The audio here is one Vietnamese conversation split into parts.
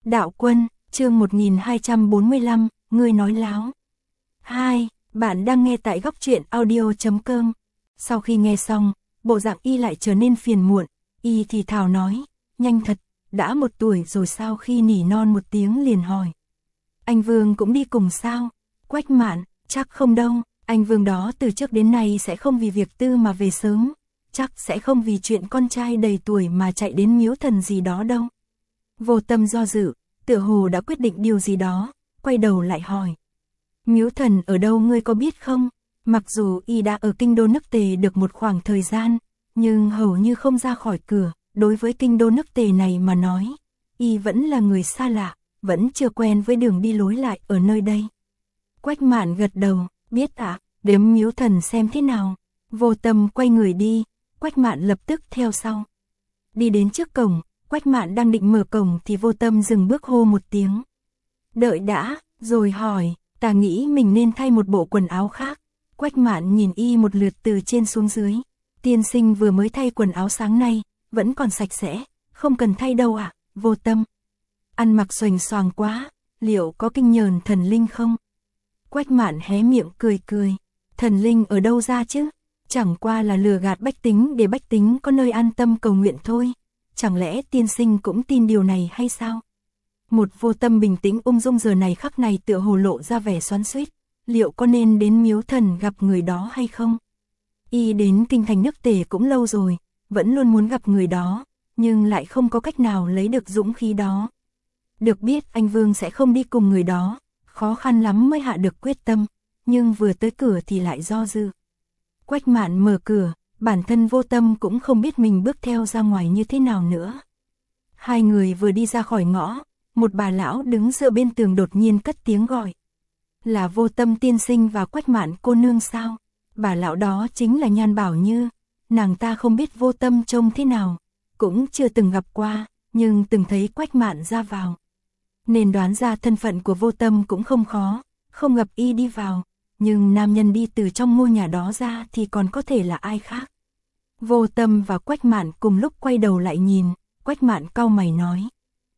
Đạo Quân, chương 1245, ngươi nói láo. 2. Bạn đang nghe tại góc truyện audio.com. Sau khi nghe xong, bộ dạng y lại trở nên phiền muộn, y thì thào nói, nhanh thật, đã 1 tuổi rồi sao? Khi nỉ non một tiếng liền hỏi. Anh Vương cũng đi cùng sao? Quách Mạn, chắc không đâu, anh Vương đó từ trước đến nay sẽ không vì việc tư mà về sớm, chắc sẽ không vì chuyện con trai đầy tuổi mà chạy đến miếu thần gì đó đâu. Vô Tâm do dự, tựa hồ đã quyết định điều gì đó, quay đầu lại hỏi. Miếu thần ở đâu ngươi có biết không? Mặc dù y đã ở kinh đô nước Tề được một khoảng thời gian, nhưng hầu như không ra khỏi cửa, đối với kinh đô nước Tề này mà nói, y vẫn là người xa lạ, vẫn chưa quen với đường đi lối lại ở nơi đây. Quách Mạn gật đầu, biết ạ, đến miếu thần xem thế nào. Vô Tâm quay người đi, Quách Mạn lập tức theo sau. Đi đến trước cổng, Quách Mạn đang định mở cổng thì Vô Tâm dừng bước hô một tiếng. Đợi đã, rồi hỏi, ta nghĩ mình nên thay một bộ quần áo khác. Quách Mạn nhìn y một lượt từ trên xuống dưới. Tiên sinh vừa mới thay quần áo sáng nay, vẫn còn sạch sẽ, không cần thay đâu ạ. Vô Tâm, ăn mặc xoành xoàng quá, liệu có kinh nhờn thần linh không? Quách Mạn hé miệng cười cười, thần linh ở đâu ra chứ? Chẳng qua là lừa gạt bách tính để bách tính có nơi an tâm cầu nguyện thôi. Chẳng lẽ tiên sinh cũng tin điều này hay sao? Một Vô Tâm bình tĩnh ung dung giờ này khắc này tựa hồ lộ ra vẻ xoắn xuýt, liệu có nên đến miếu thần gặp người đó hay không? Y đến kinh thành nước Tề cũng lâu rồi, vẫn luôn muốn gặp người đó, nhưng lại không có cách nào lấy được dũng khí đó. Được biết anh Vương sẽ không đi cùng người đó, khó khăn lắm mới hạ được quyết tâm, nhưng vừa tới cửa thì lại do dự. Quách Mạn mở cửa, bản thân Vô Tâm cũng không biết mình bước theo ra ngoài như thế nào nữa. Hai người vừa đi ra khỏi ngõ, một bà lão đứng dựa bên tường đột nhiên cất tiếng gọi. Là Vô Tâm tiên sinh và Quách Mạn cô nương sao? Bà lão đó chính là Nhan Bảo Như. Nàng ta không biết Vô Tâm trông thế nào, cũng chưa từng gặp qua, nhưng từng thấy Quách Mạn ra vào, nên đoán ra thân phận của Vô Tâm cũng không khó, không gặp y đi vào, nhưng nam nhân đi từ trong ngôi nhà đó ra thì còn có thể là ai khác. Vô Tâm và Quách Mạn cùng lúc quay đầu lại nhìn, Quách Mạn cau mày nói.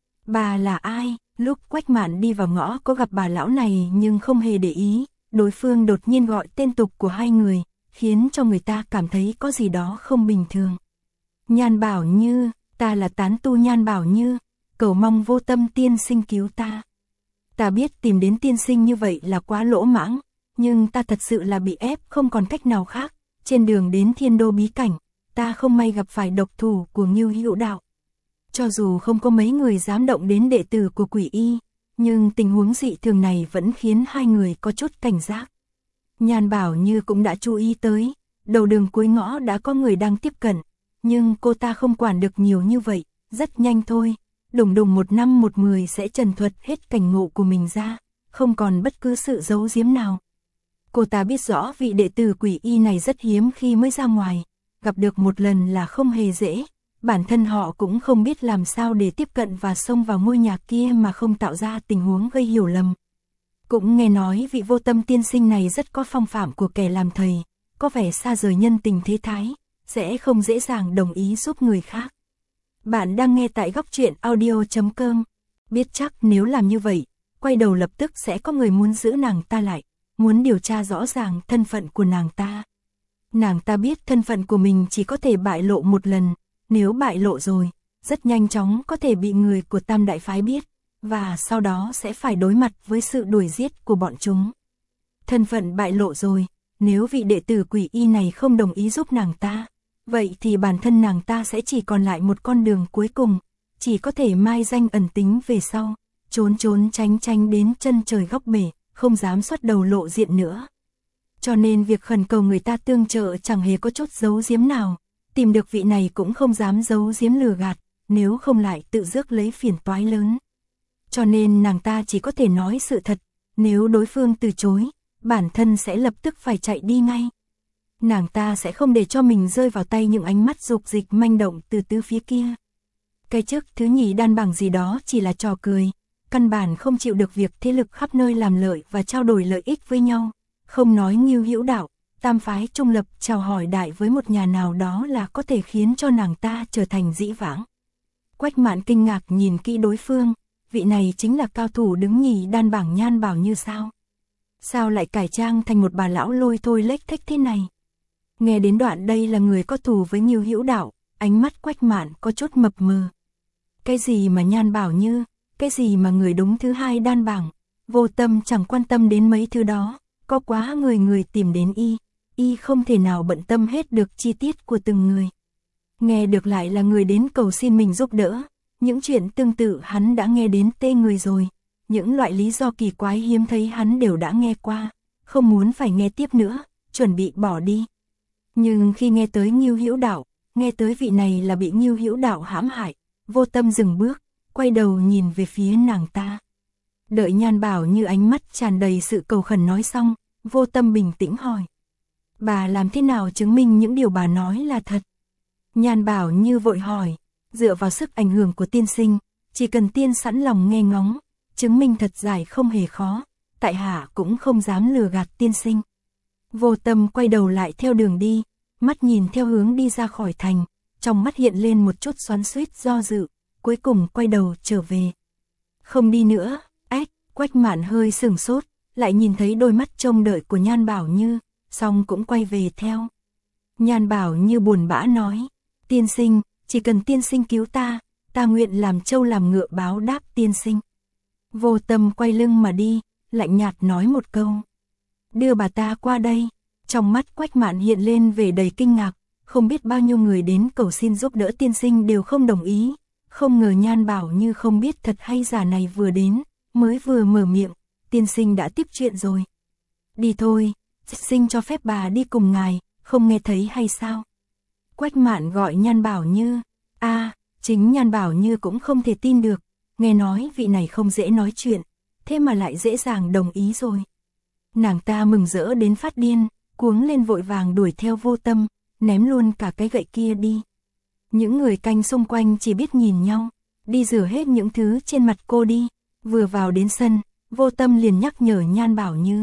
Bà là ai? Lúc Quách Mạn đi vào ngõ có gặp bà lão này nhưng không hề để ý, đối phương đột nhiên gọi tên tục của hai người, khiến cho người ta cảm thấy có gì đó không bình thường. Nhan Bảo Như, ta là tán tu Nhan Bảo Như, cầu mong Vô Tâm tiên sinh cứu ta. Ta biết tìm đến tiên sinh như vậy là quá lỗ mãng, nhưng ta thật sự là bị ép không còn cách nào khác. Trên đường đến Thiên Đô bí cảnh, ta không may gặp phải độc thủ của Ngưu Hữu Đạo. Cho dù không có mấy người dám động đến đệ tử của Quỷ Y, nhưng tình huống dị thường này vẫn khiến hai người có chút cảnh giác. Nhan Bảo Như cũng đã chú ý tới, đầu đường cuối ngõ đã có người đang tiếp cận, nhưng cô ta không quản được nhiều như vậy, rất nhanh thôi, đùng đùng 1 năm 1 10 sẽ trần thuật hết cảnh ngộ của mình ra, không còn bất cứ sự giấu giếm nào. Cô ta biết rõ vị đệ tử Quỷ Y này rất hiếm khi mới ra ngoài, gặp được một lần là không hề dễ, bản thân họ cũng không biết làm sao để tiếp cận và xông vào ngôi nhà kia mà không tạo ra tình huống gây hiểu lầm. Cũng nghe nói vị Vô Tâm tiên sinh này rất có phong phạm của kẻ làm thầy, có vẻ xa rời nhân tình thế thái, sẽ không dễ dàng đồng ý giúp người khác. Bạn đang nghe tại góc truyện audio.com. Biết chắc nếu làm như vậy, quay đầu lập tức sẽ có người muốn giữ nàng ta lại, muốn điều tra rõ ràng thân phận của nàng ta. Nàng ta biết thân phận của mình chỉ có thể bại lộ một lần, nếu bại lộ rồi, rất nhanh chóng có thể bị người của Tam Đại Phái biết, và sau đó sẽ phải đối mặt với sự đuổi giết của bọn chúng. Thân phận bại lộ rồi, nếu vị đệ tử Quỷ Y này không đồng ý giúp nàng ta, vậy thì bản thân nàng ta sẽ chỉ còn lại một con đường cuối cùng, chỉ có thể mai danh ẩn tính về sau, trốn trốn tránh tránh đến chân trời góc bể, không dám xuất đầu lộ diện nữa. Cho nên việc khẩn cầu người ta tương trợ chẳng hề có chút giấu giếm nào, tìm được vị này cũng không dám giấu giếm lừa gạt, nếu không lại tự rước lấy phiền toái lớn. Cho nên nàng ta chỉ có thể nói sự thật, nếu đối phương từ chối, bản thân sẽ lập tức phải chạy đi ngay. Nàng ta sẽ không để cho mình rơi vào tay những ánh mắt dục dịch manh động từ tứ phía kia. Cái chức thứ nhì đan bằng gì đó chỉ là trò cười, căn bản không chịu được việc thế lực khắp nơi làm lợi và trao đổi lợi ích với nhau, không nói Ngưu Hữu Đạo, Tam Phái trung lập chào hỏi đại với một nhà nào đó là có thể khiến cho nàng ta trở thành dĩ vãng. Quách Mạn kinh ngạc nhìn kỹ đối phương, vị này chính là cao thủ đứng nhì đan bảng Nhan Bảo Như sao? Sao lại cải trang thành một bà lão lôi thôi lếch thếch thế này? Nghe đến đoạn đây là người có thù với Ngưu Hữu Đạo, ánh mắt Quách Mạn có chút mập mờ. Cái gì mà Nhan Bảo Như, cái gì mà người đúng thứ hai đan bảng, Vô Tâm chẳng quan tâm đến mấy thứ đó, có quá người tìm đến y không thể nào bận tâm hết được chi tiết của từng người. Nghe được lại là người đến cầu xin mình giúp đỡ, những chuyện tương tự hắn đã nghe đến tê người rồi, những loại lý do kỳ quái hiếm thấy hắn đều đã nghe qua, không muốn phải nghe tiếp nữa, chuẩn bị bỏ đi. Nhưng khi nghe tới Ngưu Hữu Đạo, nghe tới vị này là bị Ngưu Hữu Đạo hãm hại, Vô Tâm dừng bước, quay đầu nhìn về phía nàng ta. Đợi Nhan Bảo Như ánh mắt tràn đầy sự cầu khẩn nói xong, Vô Tâm bình tĩnh hỏi. Bà làm thế nào chứng minh những điều bà nói là thật? Nhan Bảo Như vội hỏi, dựa vào sức ảnh hưởng của tiên sinh, chỉ cần tiên sẵn lòng nghe ngóng, chứng minh thật giải không hề khó, tại hạ cũng không dám lừa gạt tiên sinh. Vô Tâm quay đầu lại theo đường đi, mắt nhìn theo hướng đi ra khỏi thành, trong mắt hiện lên một chút xoắn xuýt do dự, cuối cùng quay đầu trở về. Không đi nữa, Quách Mạn hơi sửng sốt, lại nhìn thấy đôi mắt trông đợi của Nhan Bảo Như, xong cũng quay về theo. Nhan Bảo Như buồn bã nói, tiên sinh, chỉ cần tiên sinh cứu ta nguyện làm trâu làm ngựa báo đáp tiên sinh. Vô Tâm quay lưng mà đi, lạnh nhạt nói một câu. Đưa bà ta qua đây. Trong mắt Quách Mạn hiện lên vẻ đầy kinh ngạc, không biết bao nhiêu người đến cầu xin giúp đỡ tiên sinh đều không đồng ý. Không ngờ Nhan Bảo Như không biết thật hay giả này vừa đến, mới vừa mở miệng, tiên sinh đã tiếp chuyện rồi. Đi thôi, sinh cho phép bà đi cùng ngài, không nghe thấy hay sao? Quách Mạn gọi Nhan Bảo Như. Chính Nhan Bảo Như cũng không thể tin được, nghe nói vị này không dễ nói chuyện, thế mà lại dễ dàng đồng ý rồi. Nàng ta mừng rỡ đến phát điên, cuống lên vội vàng đuổi theo Vô Tâm, ném luôn cả cái gậy kia đi. Những người canh xung quanh chỉ biết nhìn nhau, đi rửa hết những thứ trên mặt cô đi. Vừa vào đến sân, Vô Tâm liền nhắc nhở Nhan Bảo Như.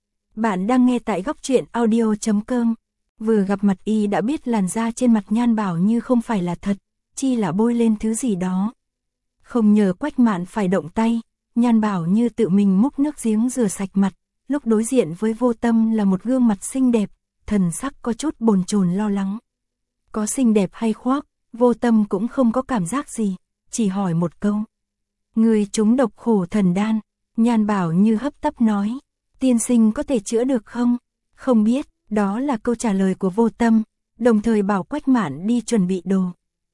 Bạn đang nghe tại góc truyện audio.com. Vừa gặp mặt y đã biết làn da trên mặt Nhan Bảo Như không phải là thật, chi là bôi lên thứ gì đó. Không nhờ Quách Mạn phải động tay, Nhan Bảo Như tự mình múc nước giếng rửa sạch mặt, lúc đối diện với Vô Tâm là một gương mặt xinh đẹp, thần sắc có chút bồn chồn lo lắng. Có xinh đẹp hay khoác, Vô Tâm cũng không có cảm giác gì, chỉ hỏi một câu. Người trúng độc khổ thần đan, Nhan Bảo Như hấp tấp nói, tiên sinh có thể chữa được không? Không biết, đó là câu trả lời của Vô Tâm, đồng thời bảo Quách Mạn đi chuẩn bị đồ.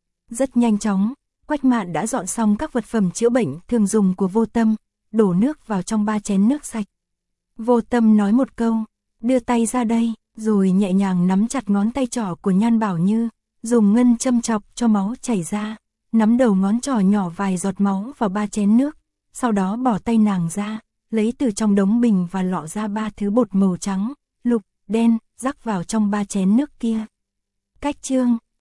Rất nhanh chóng, Quách Mạn đã dọn xong các vật phẩm chữa bệnh thường dùng của Vô Tâm, đổ nước vào trong 3 chén nước sạch. Vô Tâm nói một câu, đưa tay ra đây, rồi nhẹ nhàng nắm chặt ngón tay trỏ của Nhan Bảo Như, dùng ngân châm chọc cho máu chảy ra, nắm đầu ngón trỏ nhỏ vài giọt máu vào 3 chén nước, sau đó bỏ tay nàng ra, lấy từ trong đống bình và lọ ra 3 thứ bột màu trắng, lục, đen, rắc vào trong 3 chén nước kia. Cách chương